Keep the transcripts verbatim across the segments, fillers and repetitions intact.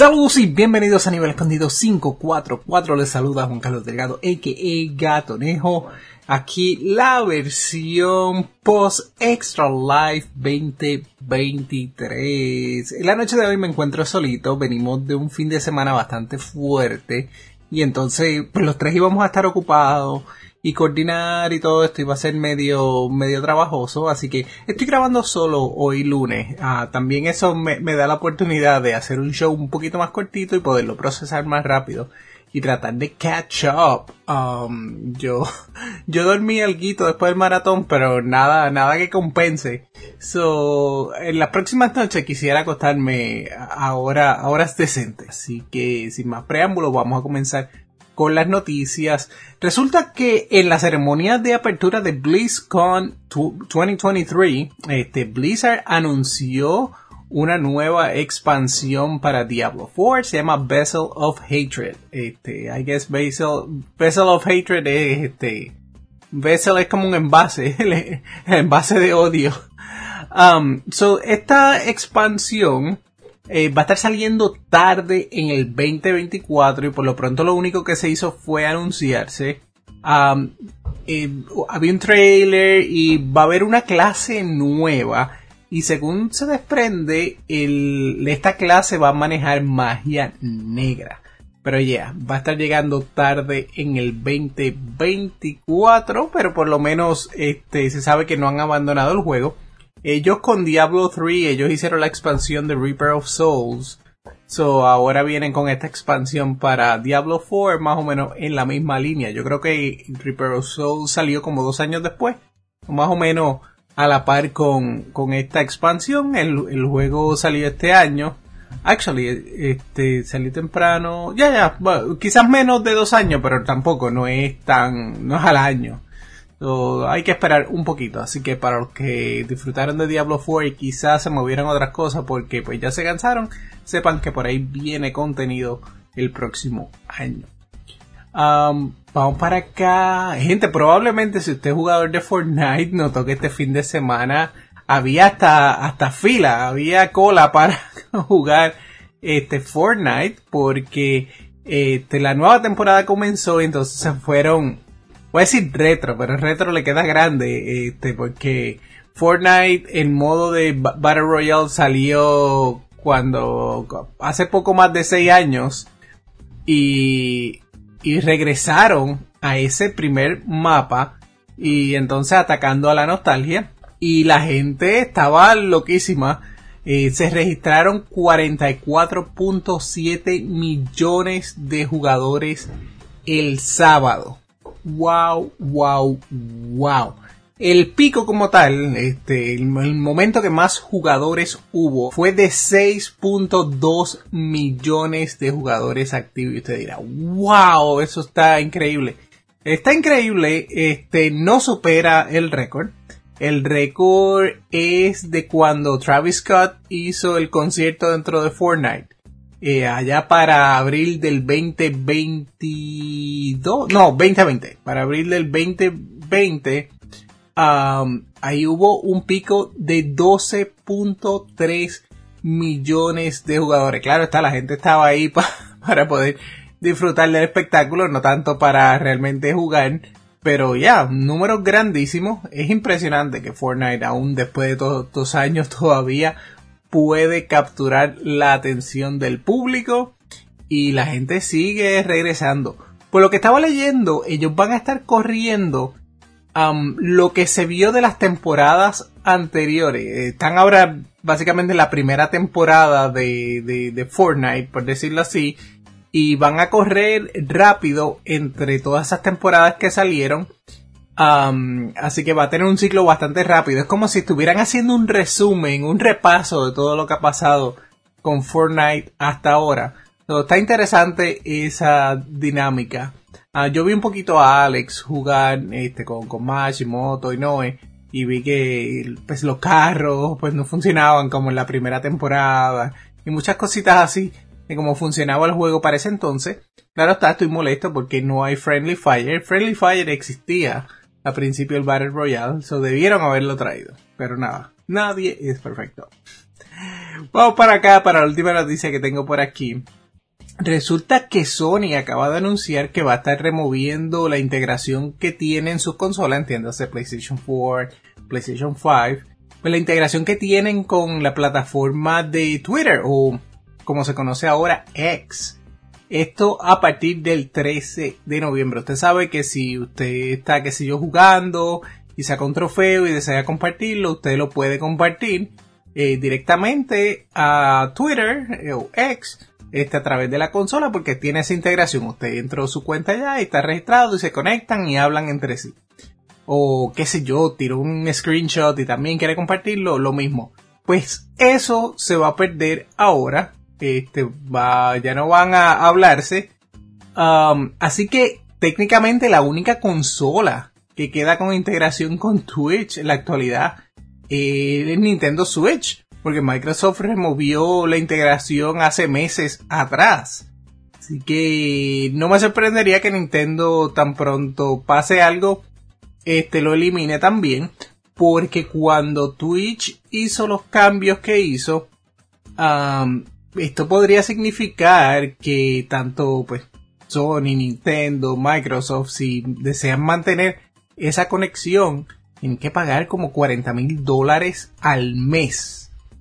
Saludos y bienvenidos a Nivel Escondido cinco cuatro cuatro. Les saluda Juan Carlos Delgado, a k a. Gatonejo. Aquí la versión post Extra Life veinte veintitrés. En la noche de hoy me encuentro solito. Venimos de un fin de semana bastante fuerte. Y entonces pues los tres íbamos a estar ocupados. Y coordinar y todo esto iba a ser medio, medio trabajoso. Así que estoy grabando solo hoy lunes. Ah, también eso me, me da la oportunidad de hacer un show un poquito más cortito y poderlo procesar más rápido. Y tratar de catch up. Um, yo, yo dormí alguito después del maratón, pero nada, nada que compense. So, en las próximas noches quisiera acostarme a, hora, a horas decentes. Así que sin más preámbulos vamos a comenzar con las noticias. Resulta que en la ceremonia de apertura de BlizzCon veinte veintitrés, este, Blizzard anunció una nueva expansión para Diablo cuatro. Se llama Vessel of Hatred. Este, I guess Vessel, Vessel of Hatred es este, Vessel es como un envase, el envase de odio. Um, so, esta expansión Eh, va a estar saliendo tarde en el veinte veinticuatro y por lo pronto lo único que se hizo fue anunciarse. Um, eh, había un trailer y va a haber una clase nueva y según se desprende, el, esta clase va a manejar magia negra. Pero ya, yeah, va a estar llegando tarde en el veinte veinticuatro, pero por lo menos este, se sabe que no han abandonado el juego. Ellos con Diablo tres, ellos hicieron la expansión de Reaper of Souls. So, ahora vienen con esta expansión para Diablo cuatro, más o menos en la misma línea. Yo creo que Reaper of Souls salió como dos años después. Más o menos a la par con, con esta expansión. El, el juego salió este año. Actually, este, salió temprano. Ya, ya, bueno, quizás menos de dos años, pero tampoco, no es tan, no es al año. So, hay que esperar un poquito, así que para los que disfrutaron de Diablo cuatro y quizás se movieran otras cosas porque pues ya se cansaron, sepan que por ahí viene contenido el próximo año. Um, vamos para acá. Gente, probablemente si usted es jugador de Fortnite, notó que este fin de semana había hasta, hasta fila, había cola para jugar este Fortnite porque este, la nueva temporada comenzó y entonces se fueron... Voy a decir retro, pero el retro le queda grande, este, porque Fortnite en modo de Battle Royale salió cuando, hace poco más de seis años, y, y regresaron a ese primer mapa, y entonces atacando a la nostalgia, y la gente estaba loquísima. Eh, se registraron cuarenta y cuatro punto siete millones de jugadores el sábado. Wow, wow, wow. El pico como tal, este, el, el momento que más jugadores hubo fue de seis punto dos millones de jugadores activos. Y usted dirá, wow, eso está increíble. Está increíble, este, no supera el récord. El récord es de cuando Travis Scott hizo el concierto dentro de Fortnite. Eh, allá para abril del veinte veintidós, no, veinte veinte, para abril del veinte veinte, um, ahí hubo un pico de doce punto tres millones de jugadores. Claro está, la gente estaba ahí pa, para poder disfrutar del espectáculo, no tanto para realmente jugar, pero ya, números grandísimos. Es impresionante que Fortnite, aún después de todos estos años, todavía puede capturar la atención del público y la gente sigue regresando. Por lo que estaba leyendo, ellos van a estar corriendo um, lo que se vio de las temporadas anteriores. Están ahora básicamente en la primera temporada de, de, de Fortnite, por decirlo así, y van a correr rápido entre todas esas temporadas que salieron. Um, así que va a tener un ciclo bastante rápido. Es como si estuvieran haciendo un resumen, un repaso de todo lo que ha pasado con Fortnite hasta ahora. So, está interesante esa dinámica. Uh, yo vi un poquito a Alex jugar este, con, con Mashimoto y Noe. Y vi que pues, los carros pues, no funcionaban como en la primera temporada. Y muchas cositas así de cómo funcionaba el juego para ese entonces. Claro está, estoy molesto porque no hay Friendly Fire. Friendly Fire existía a principio del Battle Royale, so debieron haberlo traído, pero nada, nadie es perfecto. Vamos para acá, para la última noticia que tengo por aquí. Resulta que Sony acaba de anunciar que va a estar removiendo la integración que tiene en sus consolas, entiéndase PlayStation cuatro, PlayStation cinco, pues la integración que tienen con la plataforma de Twitter, o como se conoce ahora, X. Esto a partir del trece de noviembre. Usted sabe que si usted está, qué sé yo, jugando y saca un trofeo y desea compartirlo, usted lo puede compartir eh, directamente a Twitter eh, o X. Este, a través de la consola, porque tiene esa integración. Usted entró su cuenta ya y está registrado y se conectan y hablan entre sí. O qué sé yo, tiró un screenshot y también quiere compartirlo, lo mismo. Pues eso se va a perder ahora. Este, va, ya no van a hablarse. Um, así que técnicamente la única consola que queda con integración con Twitch en la actualidad es el Nintendo Switch. Porque Microsoft removió la integración hace meses atrás. Así que no me sorprendería que Nintendo tan pronto pase algo, este lo elimine también. Porque cuando Twitch hizo los cambios que hizo, um, esto podría significar que tanto pues Sony, Nintendo, Microsoft, si desean mantener esa conexión, tienen que pagar como cuarenta mil dólares al mes.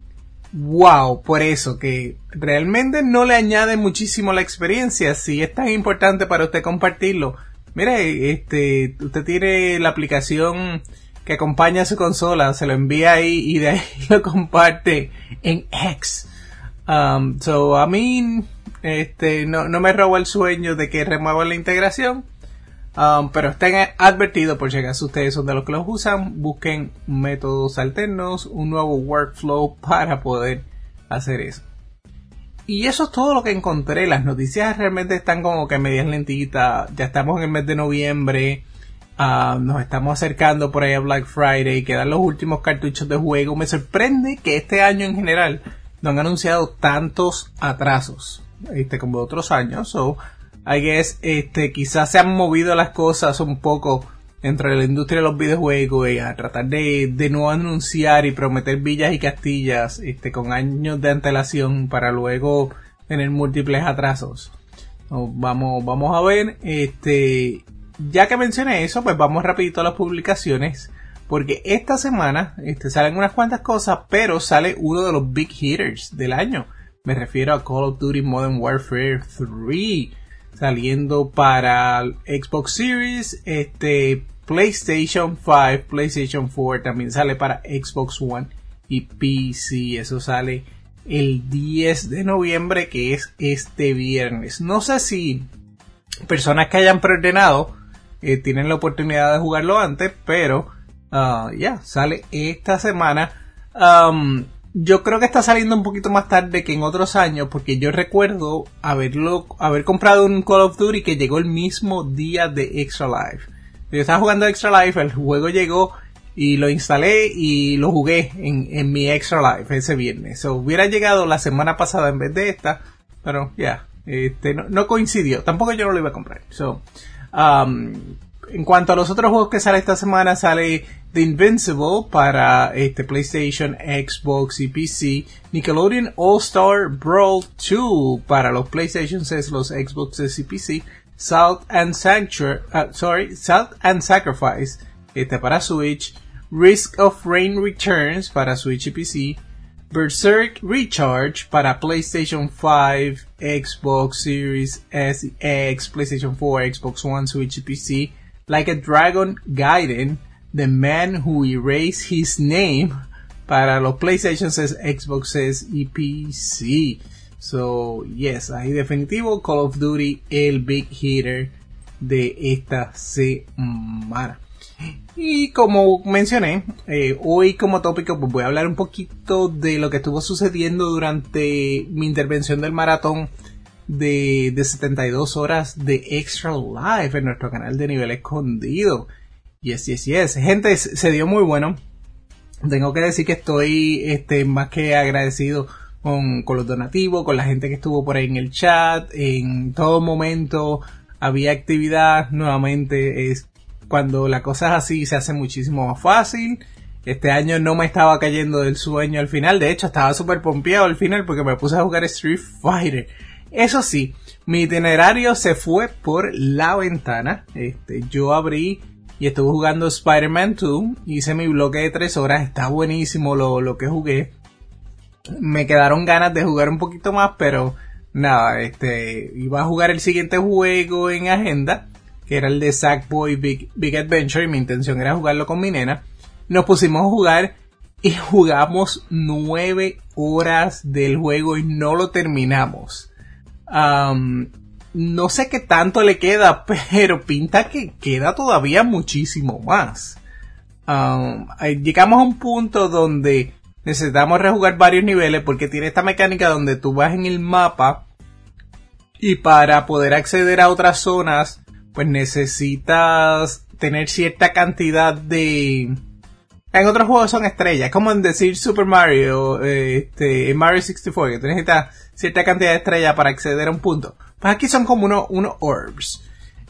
Wow, por eso que realmente no le añade muchísimo la experiencia. Si es tan importante para usted compartirlo, mire, este, usted tiene la aplicación que acompaña a su consola, se lo envía ahí y de ahí lo comparte en X. Um, so a mí, este, no, no me robo el sueño de que remuevan la integración. Um, pero estén advertidos, por si acaso ustedes son de los que los usan, busquen métodos alternos, un nuevo workflow para poder hacer eso. Y eso es todo lo que encontré. Las noticias realmente están como que medias lentitas. Ya estamos en el mes de noviembre, uh, nos estamos acercando por ahí a Black Friday, quedan los últimos cartuchos de juego. Me sorprende que este año en general no han anunciado tantos atrasos este, como otros años. So, I guess, este, quizás se han movido las cosas un poco dentro de la industria de los videojuegos y a tratar de, de no anunciar y prometer villas y castillas, este, con años de antelación para luego tener múltiples atrasos. So, vamos, vamos a ver, este, ya que mencioné eso, pues vamos rapidito a las publicaciones, porque esta semana, este, salen unas cuantas cosas, pero sale uno de los big hitters del año. Me refiero a Call of Duty Modern Warfare tres. Saliendo para Xbox Series, este, PlayStation cinco, PlayStation cuatro, también sale para Xbox One y P C. Eso sale el diez de noviembre, que es este viernes. No sé si personas que hayan preordenado eh, tienen la oportunidad de jugarlo antes, pero uh, ya, yeah, sale esta semana. Um, Yo creo que está saliendo un poquito más tarde que en otros años, porque yo recuerdo haberlo, haber comprado un Call of Duty que llegó el mismo día de Extra Life. Yo estaba jugando Extra Life, el juego llegó y lo instalé y lo jugué en, en mi Extra Life ese viernes. So, hubiera llegado la semana pasada en vez de esta, pero ya, yeah, este, no, no coincidió. Tampoco yo no lo iba a comprar. So, um, en cuanto a los otros juegos que sale esta semana, sale The Invincible para este, PlayStation, Xbox y P C. Nickelodeon All-Star Brawl dos para los PlayStation seis, los Xboxes y P C. Salt and Sanctuary, uh, sorry, Salt and Sacrifice este, para Switch. Risk of Rain Returns para Switch y P C. Berserk Recharge para PlayStation cinco, Xbox Series S y X, PlayStation cuatro, Xbox One, Switch y P C. Like a Dragon Gaiden, The Man Who Erased His Name para los PlayStation seis, Xboxes y P C. So, yes, ahí definitivo Call of Duty, el big hitter de esta semana. Y como mencioné, eh, hoy como tópico pues voy a hablar un poquito de lo que estuvo sucediendo durante mi intervención del maratón de, de setenta y dos horas de Extra Life en nuestro canal de Nivel Escondido. Yes, yes, yes. Gente, se dio muy bueno. Tengo que decir que estoy este, más que agradecido con, con los donativos, con la gente que estuvo por ahí en el chat. En todo momento había actividad. Nuevamente, es cuando la cosa es así, se hace muchísimo más fácil. Este año no me estaba cayendo del sueño al final. De hecho, estaba súper pompeado al final porque me puse a jugar Street Fighter. Eso sí, mi itinerario se fue por la ventana. Este, yo abrí y estuve jugando Spider-Man dos. Hice mi bloque de tres horas. Está buenísimo lo, lo que jugué. Me quedaron ganas de jugar un poquito más, pero nada, este, iba a jugar el siguiente juego en agenda, que era el de Sackboy Big, Big Adventure, y mi intención era jugarlo con mi nena. Nos pusimos a jugar y jugamos nueve horas del juego y no lo terminamos. Um, no sé qué tanto le queda, pero pinta que queda todavía muchísimo más. Um, llegamos a un punto donde necesitamos rejugar varios niveles porque tiene esta mecánica donde tú vas en el mapa y para poder acceder a otras zonas pues necesitas tener cierta cantidad de... En otros juegos son estrellas, como en decir Super Mario, eh, este, en Mario sesenta y cuatro, que tú necesitas cierta cantidad de estrellas para acceder a un punto. Pues aquí son como unos, unos orbs.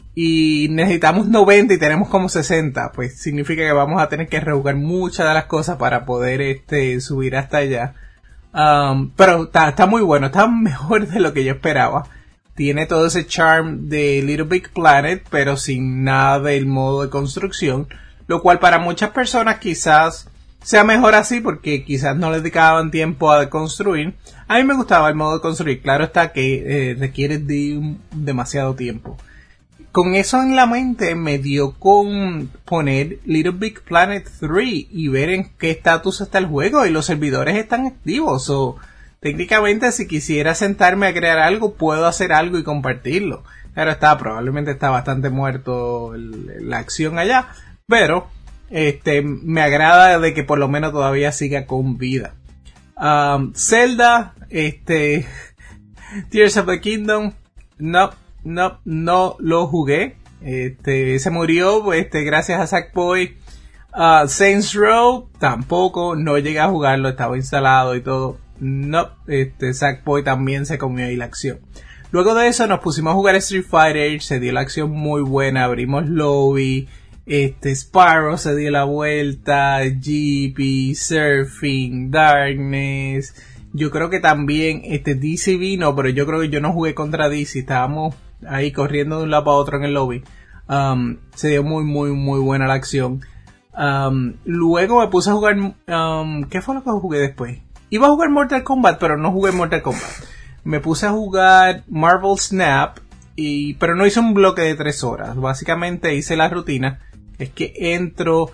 Y necesitamos noventa y tenemos como sesenta. Pues significa que vamos a tener que rejugar muchas de las cosas para poder este, subir hasta allá. Um, pero está, está muy bueno, está mejor de lo que yo esperaba. Tiene todo ese charm de Little Big Planet, pero sin nada del modo de construcción. Lo cual para muchas personas quizás sea mejor así porque quizás no les dedicaban tiempo a construir. A mí me gustaba el modo de construir. Claro está que eh, requiere de un, demasiado tiempo. Con eso en la mente me dio con poner Little Big Planet tres y ver en qué estatus está el juego. Y los servidores están activos. O técnicamente si quisiera sentarme a crear algo, puedo hacer algo y compartirlo. Claro está, probablemente está bastante muerto el, la acción allá. Pero este me agrada de que por lo menos todavía siga con vida. Um, Zelda, este Tears of the Kingdom, no, no, no lo jugué. Este se murió, este gracias a Sackboy. Uh, Saints Row tampoco, no llegué a jugarlo, estaba instalado y todo. No, este Sackboy también se comió ahí la acción. Luego de eso nos pusimos a jugar Street Fighter, se dio la acción muy buena, abrimos lobby. Este, Spyro se dio la vuelta, G P, Surfing, Darkness. Yo creo que también, este, D C vino, pero yo creo que yo no jugué contra D C. Estábamos ahí corriendo de un lado para otro en el lobby. Um, se dio muy, muy, muy buena la acción. Um, luego me puse a jugar, um, ¿qué fue lo que jugué después? Iba a jugar Mortal Kombat, pero no jugué Mortal Kombat. Me puse a jugar Marvel Snap, y, pero no hice un bloque de tres horas. Básicamente hice la rutina. Es que entro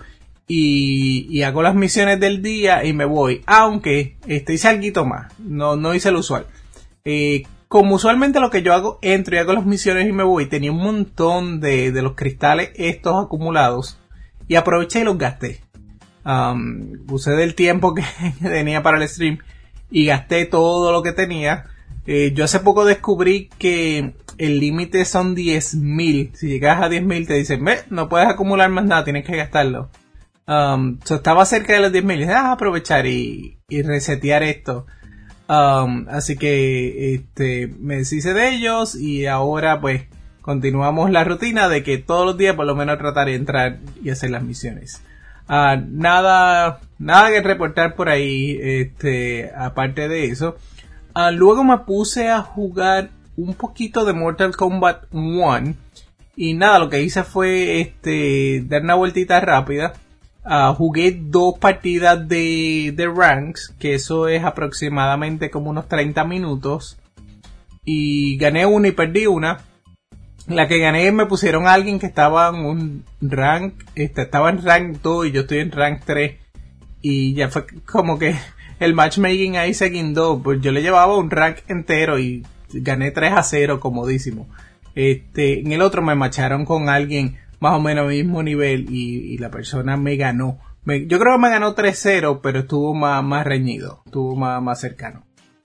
y, y hago las misiones del día y me voy. Aunque este, hice algo más. No, no hice lo usual. Eh, como usualmente lo que yo hago, entro y hago las misiones y me voy. Tenía un montón de, de los cristales estos acumulados. Y aproveché y los gasté. Um, usé del tiempo que tenía para el stream. Y gasté todo lo que tenía. Eh, yo hace poco descubrí que el límite son diez mil. Si llegas a diez mil te dicen, ve, no puedes acumular más nada, tienes que gastarlo. Um, so estaba cerca de los diez mil. Ah, aprovechar y, y resetear esto. Um, así que este, me deshice de ellos y ahora pues continuamos la rutina de que todos los días por lo menos tratar de entrar y hacer las misiones. Uh, nada, nada que reportar por ahí, este, aparte de eso. Uh, luego me puse a jugar un poquito de Mortal Kombat uno y nada, lo que hice fue este dar una vueltita rápida. Uh, jugué dos partidas de, de ranks, que eso es aproximadamente como unos treinta minutos, y gané una y perdí una. La que gané me pusieron a alguien que estaba en un rank, este, estaba en rank dos y yo estoy en rank tres, y ya fue como que el matchmaking ahí se guindó. Pues yo le llevaba un rank entero y gané tres a cero, comodísimo. Este, en el otro me macharon con alguien más o menos al mismo nivel y, y la persona me ganó. Me, yo creo que me ganó tres cero, pero estuvo más, más reñido, estuvo más, más cercano.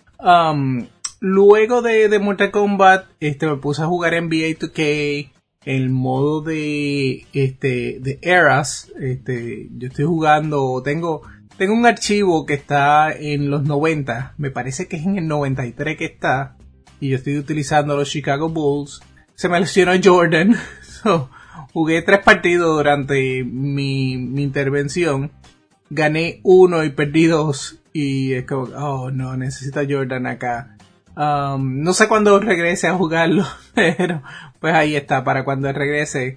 Um, luego de, de Mortal Kombat, este, me puse a jugar N B A dos K, el modo de, este, de Eras. Este, yo estoy jugando, tengo, tengo un archivo que está en los noventa, me parece que es en el noventa y tres que está, y yo estoy utilizando los Chicago Bulls. Se me lesionó Jordan, so, jugué tres partidos durante mi, mi intervención gané uno y perdí dos. Y es como, oh no, necesito a Jordan acá. Um, no sé cuándo regrese a jugarlo, pero pues ahí está, para cuando regrese,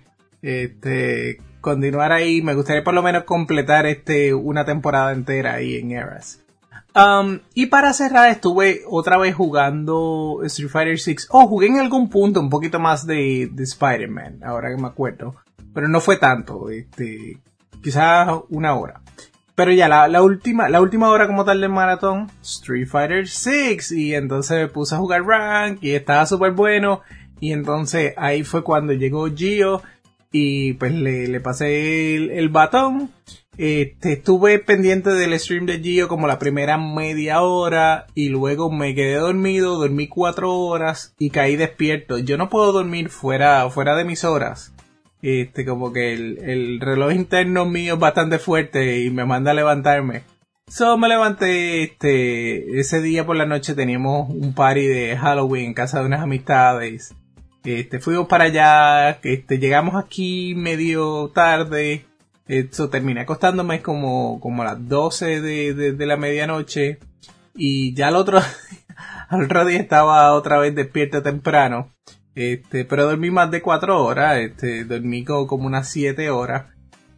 este, continuar ahí. Me gustaría por lo menos completar este una temporada entera ahí en Eras. Um, y para cerrar, estuve otra vez jugando Street Fighter seis. Oh, jugué en algún punto un poquito más de, de Spider-Man, ahora que me acuerdo. Pero no fue tanto, este, quizás una hora. Pero ya, la, la última la última hora como tal del maratón, Street Fighter seis. Y entonces me puse a jugar Rank y estaba súper bueno. Y entonces ahí fue cuando llegó Gio y pues le, le pasé el, el batón. Este, estuve pendiente del stream de Gio como la primera media hora y luego me quedé dormido, dormí cuatro horas y caí despierto. Yo no puedo dormir fuera, fuera de mis horas. Este, como que el, el reloj interno mío es bastante fuerte y me manda a levantarme. So me levanté, este, ese día por la noche teníamos un party de Halloween en casa de unas amistades. Este, fuimos para allá, este, llegamos aquí medio tarde. Eso terminé acostándome como, como a las doce de, de, de la medianoche. Y ya al otro, al otro día estaba otra vez despierto temprano. Este, pero dormí más de cuatro horas. Este, dormí como, como unas siete horas.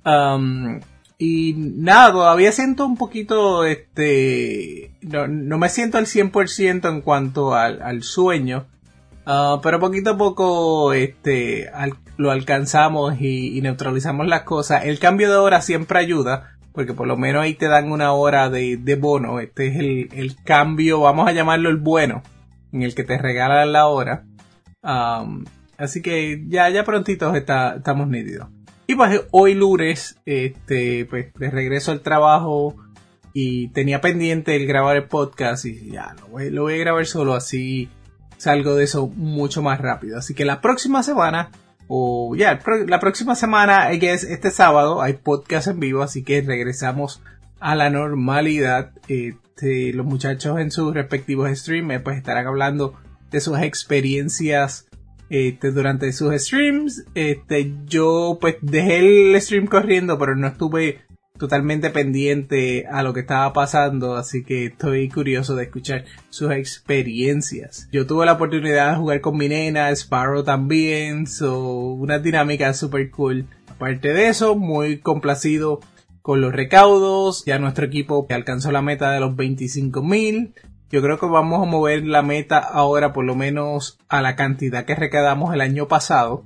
Um, y nada, todavía siento un poquito, este, no, no me siento al cien por ciento en cuanto al, al sueño. Uh, pero poquito a poco este al, lo alcanzamos y, y neutralizamos las cosas. El cambio de hora siempre ayuda, porque por lo menos ahí te dan una hora de, de bono. Este es el, el cambio, vamos a llamarlo el bueno, en el que te regalan la hora. Um, así que ya, ya prontitos está, estamos nítidos. Y pues hoy lunes, este, pues de regreso al trabajo y tenía pendiente el grabar el podcast y ya lo voy, lo voy a grabar solo, así salgo de eso mucho más rápido. Así que la próxima semana, o ya, yeah, la próxima semana, que es este sábado, hay podcast en vivo, así que regresamos a la normalidad. Este, los muchachos en sus respectivos streams pues estarán hablando de sus experiencias este, durante sus streams. Este, yo pues dejé el stream corriendo, pero no estuve totalmente pendiente a lo que estaba pasando, así que estoy curioso de escuchar sus experiencias. Yo tuve la oportunidad de jugar con mi nena, Sparrow también, so una dinámica super cool. Aparte de eso, muy complacido con los recaudos. Ya nuestro equipo alcanzó la meta de los veinticinco mil. Yo creo que vamos a mover la meta ahora por lo menos a la cantidad que recaudamos el año pasado.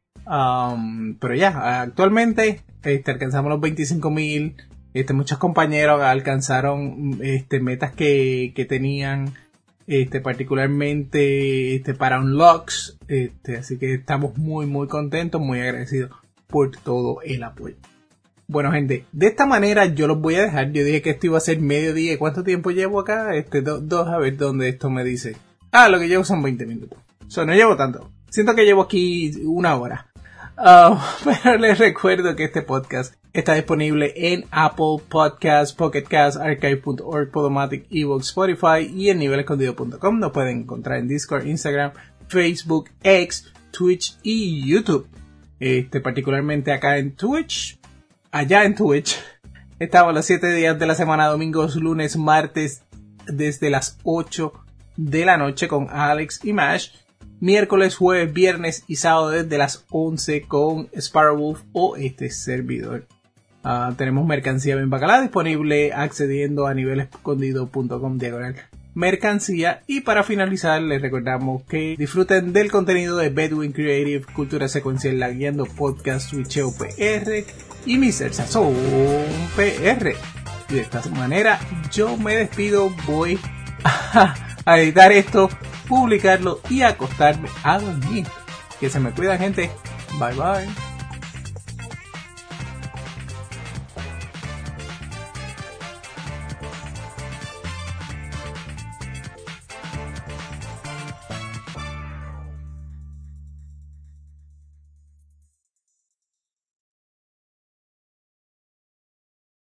Um, pero ya, actualmente este, alcanzamos los veinticinco mil. Este, muchos compañeros alcanzaron este, metas que, que tenían este, particularmente este, para unlocks. Este, así que estamos muy muy contentos, muy agradecidos por todo el apoyo. Bueno, gente, de esta manera yo los voy a dejar. Yo dije que esto iba a ser mediodía. ¿Cuánto tiempo llevo acá? Este, do, dos, a ver dónde esto me dice. Ah, lo que llevo son veinte minutos. O sea, no llevo tanto. Siento que llevo aquí una hora. Uh, pero les recuerdo que este podcast está disponible en Apple Podcasts, Pocket Casts, Archive punto org, Podomatic, Evox, Spotify y en nivel escondido punto com. Nos pueden encontrar en Discord, Instagram, Facebook, X, Twitch y YouTube. Este, particularmente acá en Twitch. Allá en Twitch. Estamos los siete días de la semana, domingos, lunes, martes, desde las ocho de la noche con Alex y Mash. Miércoles, jueves, viernes y sábado desde las once con Sparrowwolf o este servidor. Uh, tenemos mercancía bien bacalá disponible accediendo a nivel escondido punto com diagonal mercancía. Y para finalizar les recordamos que disfruten del contenido de Bedouin Creative, Cultura Secuencial, La Guiando Podcast, Twitcheo P R y mister Sazón P R. Y de esta manera yo me despido, voy a, a editar esto, publicarlo y acostarme a dormir. Que se me cuidan, gente. Bye bye.